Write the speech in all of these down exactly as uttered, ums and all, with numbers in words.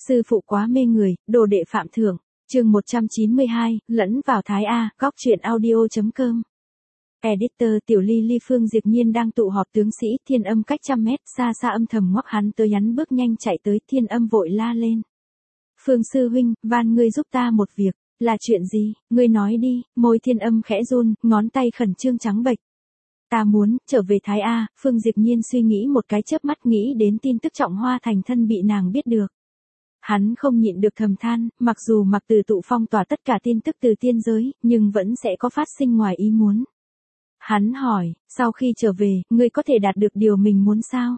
Sư phụ quá mê người, đồ đệ phạm thượng, chương một trăm chín mươi hai, lẫn vào Thái A, góc truyện audio.com. Editor Tiểu Ly Ly Phương Diệp Nhiên đang tụ họp tướng sĩ, Thiên Âm cách trăm mét, xa xa âm thầm ngoắc hắn tới hắn bước nhanh chạy tới, Thiên Âm vội la lên. Phương sư huynh, van ngươi giúp ta một việc, là chuyện gì, ngươi nói đi, môi Thiên Âm khẽ run, ngón tay khẩn trương trắng bệch. Ta muốn, trở về Thái A, Phương Diệp Nhiên suy nghĩ một cái chớp mắt nghĩ đến tin tức Trọng Hoa thành thân bị nàng biết được. Hắn không nhịn được thầm than, mặc dù mặc từ tụ phong tỏa tất cả tin tức từ tiên giới, nhưng vẫn sẽ có phát sinh ngoài ý muốn. Hắn hỏi, sau khi trở về, ngươi có thể đạt được điều mình muốn sao?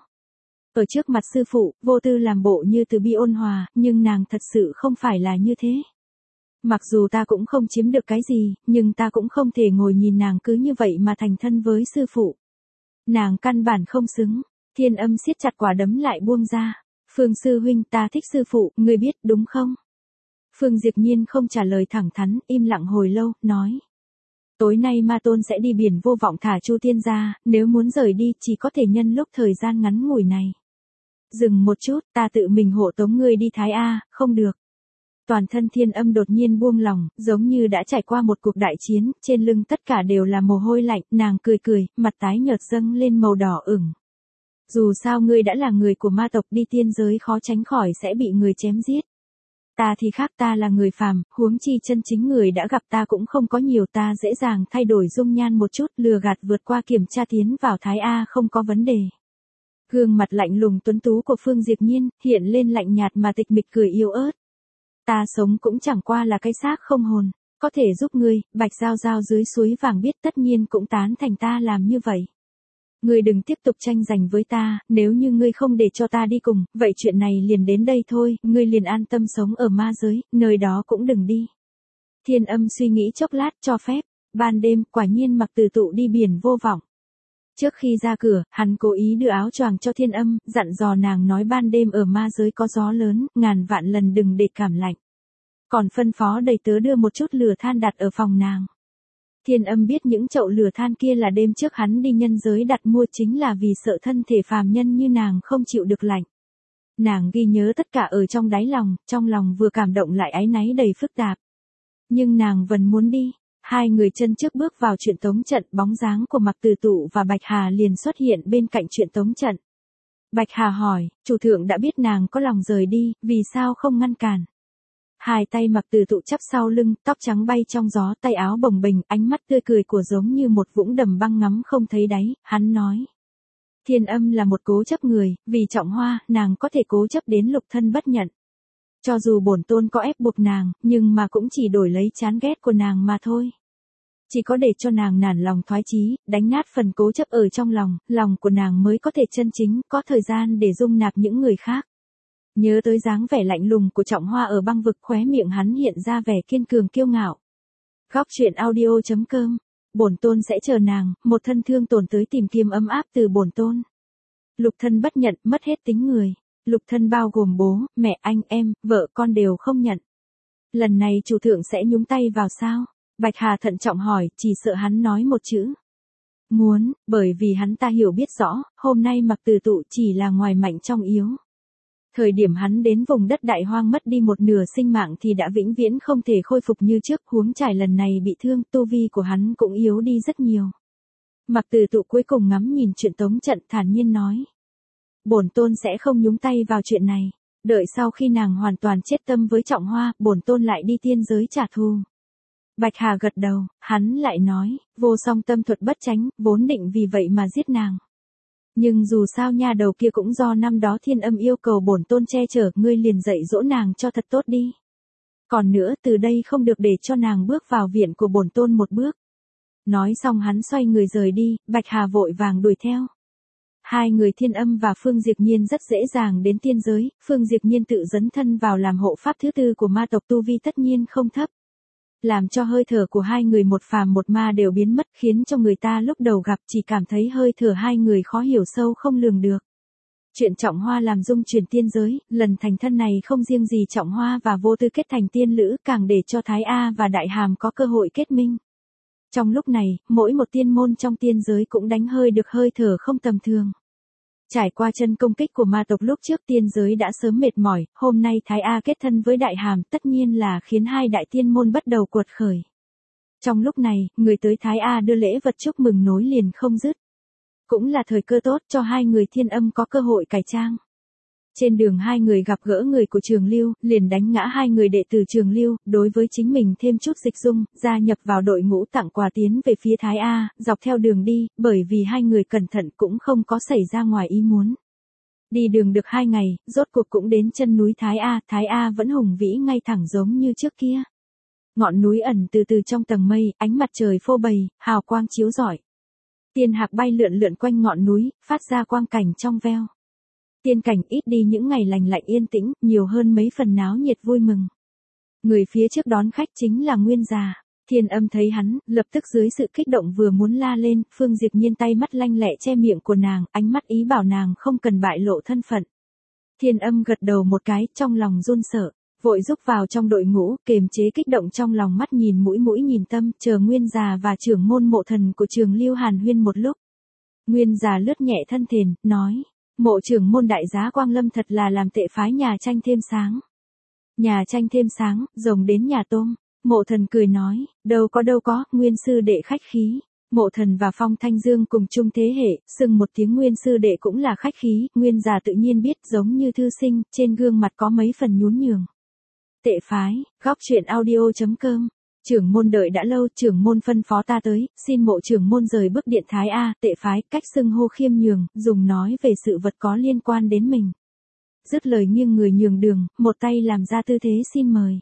Ở trước mặt sư phụ, vô tư làm bộ như từ bi ôn hòa, nhưng nàng thật sự không phải là như thế. Mặc dù ta cũng không chiếm được cái gì, nhưng ta cũng không thể ngồi nhìn nàng cứ như vậy mà thành thân với sư phụ. Nàng căn bản không xứng, Thiên Âm siết chặt quả đấm lại buông ra. Phương sư huynh, ta thích sư phụ, ngươi biết đúng không? Phương Diệp Nhiên không trả lời thẳng thắn, im lặng hồi lâu, nói. Tối nay Ma Tôn sẽ đi biển vô vọng thả Chu Tiên ra, nếu muốn rời đi chỉ có thể nhân lúc thời gian ngắn ngủi này. Dừng một chút, ta tự mình hộ tống ngươi đi Thái A, không được. Toàn thân Thiên Âm đột nhiên buông lòng, giống như đã trải qua một cuộc đại chiến, trên lưng tất cả đều là mồ hôi lạnh, nàng cười cười, mặt tái nhợt dâng lên màu đỏ ửng. Dù sao ngươi đã là người của ma tộc, đi tiên giới khó tránh khỏi sẽ bị người chém giết. Ta thì khác, ta là người phàm, huống chi chân chính người đã gặp ta cũng không có nhiều, ta dễ dàng thay đổi dung nhan một chút, lừa gạt vượt qua kiểm tra tiến vào Thái A không có vấn đề. Gương mặt lạnh lùng tuấn tú của Phương Diệp Nhiên, hiện lên lạnh nhạt mà tịch mịch cười yếu ớt. Ta sống cũng chẳng qua là cái xác không hồn, có thể giúp ngươi, Bạch Giao Giao dưới suối vàng biết tất nhiên cũng tán thành ta làm như vậy. Ngươi đừng tiếp tục tranh giành với ta, nếu như ngươi không để cho ta đi cùng, vậy chuyện này liền đến đây thôi, ngươi liền an tâm sống ở ma giới, nơi đó cũng đừng đi. Thiên Âm suy nghĩ chốc lát cho phép, ban đêm, quả nhiên mặc từ tụ đi biển vô vọng. Trước khi ra cửa, hắn cố ý đưa áo choàng cho Thiên Âm, dặn dò nàng nói ban đêm ở ma giới có gió lớn, ngàn vạn lần đừng để cảm lạnh. Còn phân phó đầy tớ đưa một chút lửa than đặt ở phòng nàng. Thiên Âm biết những chậu lửa than kia là đêm trước hắn đi nhân giới đặt mua chính là vì sợ thân thể phàm nhân như nàng không chịu được lạnh. Nàng ghi nhớ tất cả ở trong đáy lòng, trong lòng vừa cảm động lại áy náy đầy phức tạp. Nhưng nàng vẫn muốn đi. Hai người chân trước bước vào truyền tống trận, bóng dáng của Mặc Từ Tụ và Bạch Hà liền xuất hiện bên cạnh truyền tống trận. Bạch Hà hỏi, chủ thượng đã biết nàng có lòng rời đi, vì sao không ngăn cản? Hai tay Mặc Từ Tụ chắp sau lưng, tóc trắng bay trong gió, tay áo bồng bềnh, ánh mắt tươi cười của giống như một vũng đầm băng ngắm không thấy đáy, hắn nói. Thiên Âm là một cố chấp người, vì Trọng Hoa, nàng có thể cố chấp đến lục thân bất nhận. Cho dù bổn tôn có ép buộc nàng, nhưng mà cũng chỉ đổi lấy chán ghét của nàng mà thôi. Chỉ có để cho nàng nản lòng thoái chí, đánh nát phần cố chấp ở trong lòng, lòng của nàng mới có thể chân chính, có thời gian để dung nạp những người khác. Nhớ tới dáng vẻ lạnh lùng của Trọng Hoa ở băng vực, khóe miệng hắn hiện ra vẻ kiên cường kiêu ngạo. Góc truyện audio.com, bổn tôn sẽ chờ nàng, một thân thương tổn tới tìm kiếm ấm áp từ bổn tôn. Lục thân bất nhận, mất hết tính người. Lục thân bao gồm bố, mẹ, anh, em, vợ, con đều không nhận. Lần này chủ thượng sẽ nhúng tay vào sao? Bạch Hà thận trọng hỏi, chỉ sợ hắn nói một chữ. Muốn, bởi vì hắn ta hiểu biết rõ, hôm nay Mặc Từ Tụ chỉ là ngoài mạnh trong yếu. Thời điểm hắn đến vùng đất đại hoang mất đi một nửa sinh mạng thì đã vĩnh viễn không thể khôi phục như trước, huống trải lần này bị thương, tu vi của hắn cũng yếu đi rất nhiều. Mặc Từ Tụ cuối cùng ngắm nhìn truyền tống trận, thản nhiên nói. Bổn tôn sẽ không nhúng tay vào chuyện này, đợi sau khi nàng hoàn toàn chết tâm với Trọng Hoa, bổn tôn lại đi tiên giới trả thù. Bạch Hà gật đầu, hắn lại nói, vô song tâm thuật bất tránh, vốn định vì vậy mà giết nàng. Nhưng dù sao nha đầu kia cũng do năm đó Thiên Âm yêu cầu bổn tôn che chở, ngươi liền dạy dỗ nàng cho thật tốt đi. Còn nữa, từ đây không được để cho nàng bước vào viện của bổn tôn một bước. Nói xong hắn xoay người rời đi, Bạch Hà vội vàng đuổi theo. Hai người Thiên Âm và Phương Diệp Nhiên rất dễ dàng đến tiên giới, Phương Diệp Nhiên tự dấn thân vào làm hộ pháp thứ tư của ma tộc, tu vi tất nhiên không thấp. Làm cho hơi thở của hai người một phàm một ma đều biến mất, khiến cho người ta lúc đầu gặp chỉ cảm thấy hơi thở hai người khó hiểu sâu không lường được. Chuyện Trọng Hoa làm dung chuyển tiên giới, lần thành thân này không riêng gì Trọng Hoa và Vô Tư kết thành tiên lữ, càng để cho Thái A và Đại Hàm có cơ hội kết minh. Trong lúc này, mỗi một tiên môn trong tiên giới cũng đánh hơi được hơi thở không tầm thường. Trải qua chân công kích của ma tộc lúc trước tiên giới đã sớm mệt mỏi, hôm nay Thái A kết thân với Đại Hàm tất nhiên là khiến hai đại tiên môn bắt đầu cuột khởi. Trong lúc này, người tới Thái A đưa lễ vật chúc mừng nối liền không dứt. Cũng là thời cơ tốt cho hai người Thiên Âm có cơ hội cải trang. Trên đường hai người gặp gỡ người của Trường Lưu, liền đánh ngã hai người đệ tử Trường Lưu, đối với chính mình thêm chút dịch dung, gia nhập vào đội ngũ tặng quà tiến về phía Thái A, dọc theo đường đi, bởi vì hai người cẩn thận cũng không có xảy ra ngoài ý muốn. Đi đường được hai ngày, rốt cuộc cũng đến chân núi Thái A, Thái A vẫn hùng vĩ ngay thẳng giống như trước kia. Ngọn núi ẩn từ từ trong tầng mây, ánh mặt trời phô bày, hào quang chiếu rọi. Tiên hạc bay lượn lượn quanh ngọn núi, phát ra quang cảnh trong veo. Tiên cảnh ít đi những ngày lành lạnh yên tĩnh, nhiều hơn mấy phần náo nhiệt vui mừng. Người phía trước đón khách chính là Nguyên già. Thiên Âm thấy hắn, lập tức dưới sự kích động vừa muốn la lên, Phương Diệp Nhiên tay mắt lanh lẹ che miệng của nàng, ánh mắt ý bảo nàng không cần bại lộ thân phận. Thiên Âm gật đầu một cái, trong lòng run sợ, vội rúc vào trong đội ngũ, kềm chế kích động trong lòng, mắt nhìn mũi mũi nhìn tâm, chờ Nguyên già và trưởng môn Mộ Thần của Trường Lưu hàn huyên một lúc. Nguyên già lướt nhẹ thân thền, nói: Mộ trưởng môn đại giá Quang Lâm thật là làm tệ phái nhà tranh thêm sáng. Nhà tranh thêm sáng, rồng đến nhà tôm. Mộ Thần cười nói: Đâu có đâu có, Nguyên sư đệ khách khí. Mộ Thần và Phong Thanh Dương cùng chung thế hệ, xưng một tiếng Nguyên sư đệ cũng là khách khí. Nguyên già tự nhiên biết, giống như thư sinh, trên gương mặt có mấy phần nhún nhường. Tệ phái, góc truyện audio chấm com. Trưởng môn đợi đã lâu, trưởng môn phân phó ta tới, xin Mộ trưởng môn rời bước điện Thái A, tệ phái, cách xưng hô khiêm nhường, dùng nói về sự vật có liên quan đến mình. Dứt lời nghiêng người nhường đường, một tay làm ra tư thế xin mời.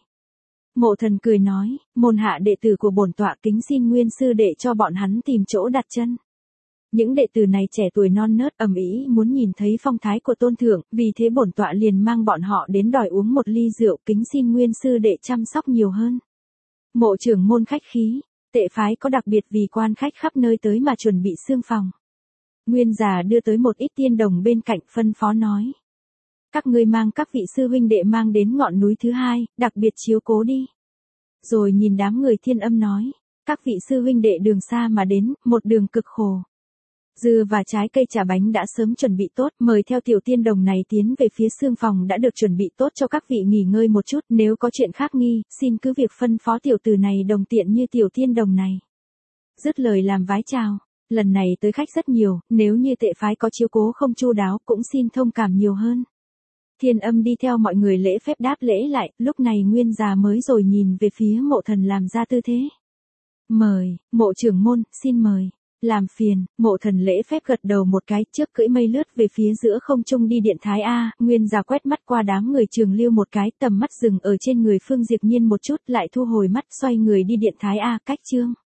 Mộ Thần cười nói: Môn hạ đệ tử của bổn tọa kính xin Nguyên sư đệ cho bọn hắn tìm chỗ đặt chân. Những đệ tử này trẻ tuổi non nớt ầm ĩ muốn nhìn thấy phong thái của tôn thượng, vì thế bổn tọa liền mang bọn họ đến đòi uống một ly rượu, kính xin Nguyên sư đệ chăm sóc nhiều hơn. Mộ trưởng môn khách khí, tệ phái có đặc biệt vì quan khách khắp nơi tới mà chuẩn bị xương phòng. Nguyên già đưa tới một ít tiên đồng bên cạnh, phân phó nói: Các ngươi mang các vị sư huynh đệ mang đến ngọn núi thứ hai, đặc biệt chiếu cố đi. Rồi nhìn đám người Thiên Âm nói: Các vị sư huynh đệ đường xa mà đến, một đường cực khổ. Dưa và trái cây trà bánh đã sớm chuẩn bị tốt, mời theo tiểu tiên đồng này tiến về phía xương phòng đã được chuẩn bị tốt cho các vị nghỉ ngơi một chút, nếu có chuyện khác nghi, xin cứ việc phân phó tiểu tử này đồng tiện như tiểu tiên đồng này. Dứt lời làm vái chào, lần này tới khách rất nhiều, nếu như tệ phái có chiếu cố không chu đáo cũng xin thông cảm nhiều hơn. Thiên Âm đi theo mọi người lễ phép đáp lễ lại, lúc này Nguyên già mới rồi nhìn về phía Mộ Thần làm ra tư thế. Mời, Mộ trưởng môn, xin mời. Làm phiền, Mộ Thần lễ phép gật đầu một cái, trước cưỡi mây lướt về phía giữa không trung đi điện Thái A. Nguyên già quét mắt qua đám người Trường Lưu một cái, tầm mắt dừng ở trên người Phương Diệp Nhiên một chút, lại thu hồi mắt, xoay người đi điện Thái A, cách chương.